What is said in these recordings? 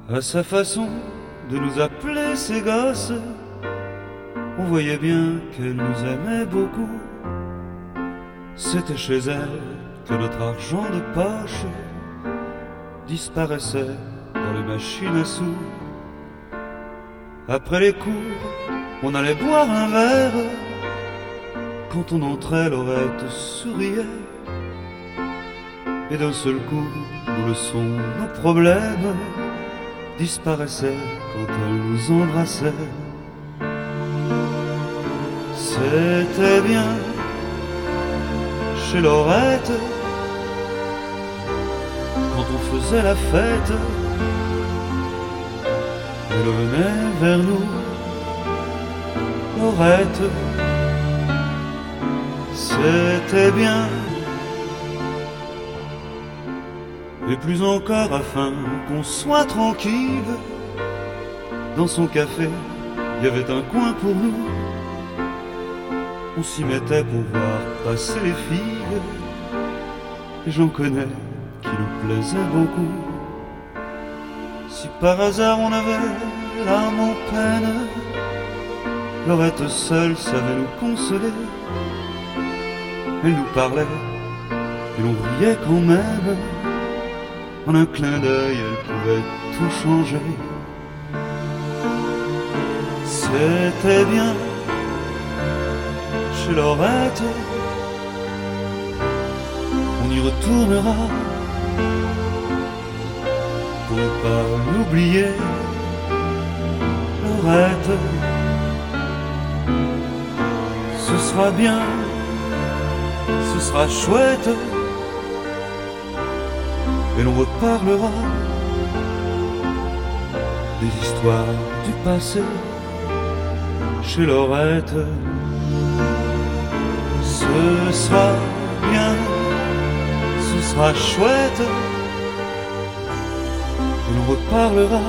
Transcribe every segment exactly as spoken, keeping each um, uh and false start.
À sa façon de nous appeler ses gosses, on voyait bien qu'elle nous aimait beaucoup. C'était chez elle que notre argent de poche disparaissait dans les machines à sous. Après les cours, on allait boire un verre. Quand on entrait, Laurette souriait. Et d'un seul coup, nos leçons, nos problèmes disparaissaient quand elle nous embrassait. C'était bien chez Laurette quand on faisait la fête. Elle venait vers nous, Laurette. C'était bien. Et plus encore afin qu'on soit tranquille. Dans son café, il y avait un coin pour nous. On s'y mettait pour voir passer les filles. Et j'en connais qui nous plaisaient beaucoup. Si par hasard on avait l'âme en peine, Laurette seule savait nous consoler. Elle nous parlait et l'on riait quand même. En un clin d'œil, elle pouvait tout changer. C'était bien chez Laurette. On y retournera pour ne pas l'oublier, Laurette. Ce sera bien, ce sera chouette. Et l'on reparlera des histoires du passé chez Laurette. Ce sera bien, ce sera chouette. Et l'on reparlera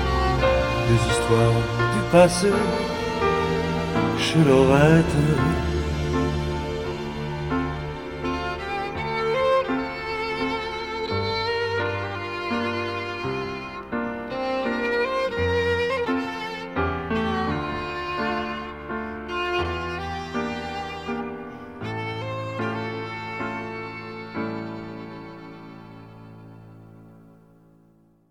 des histoires du passé chez Laurette.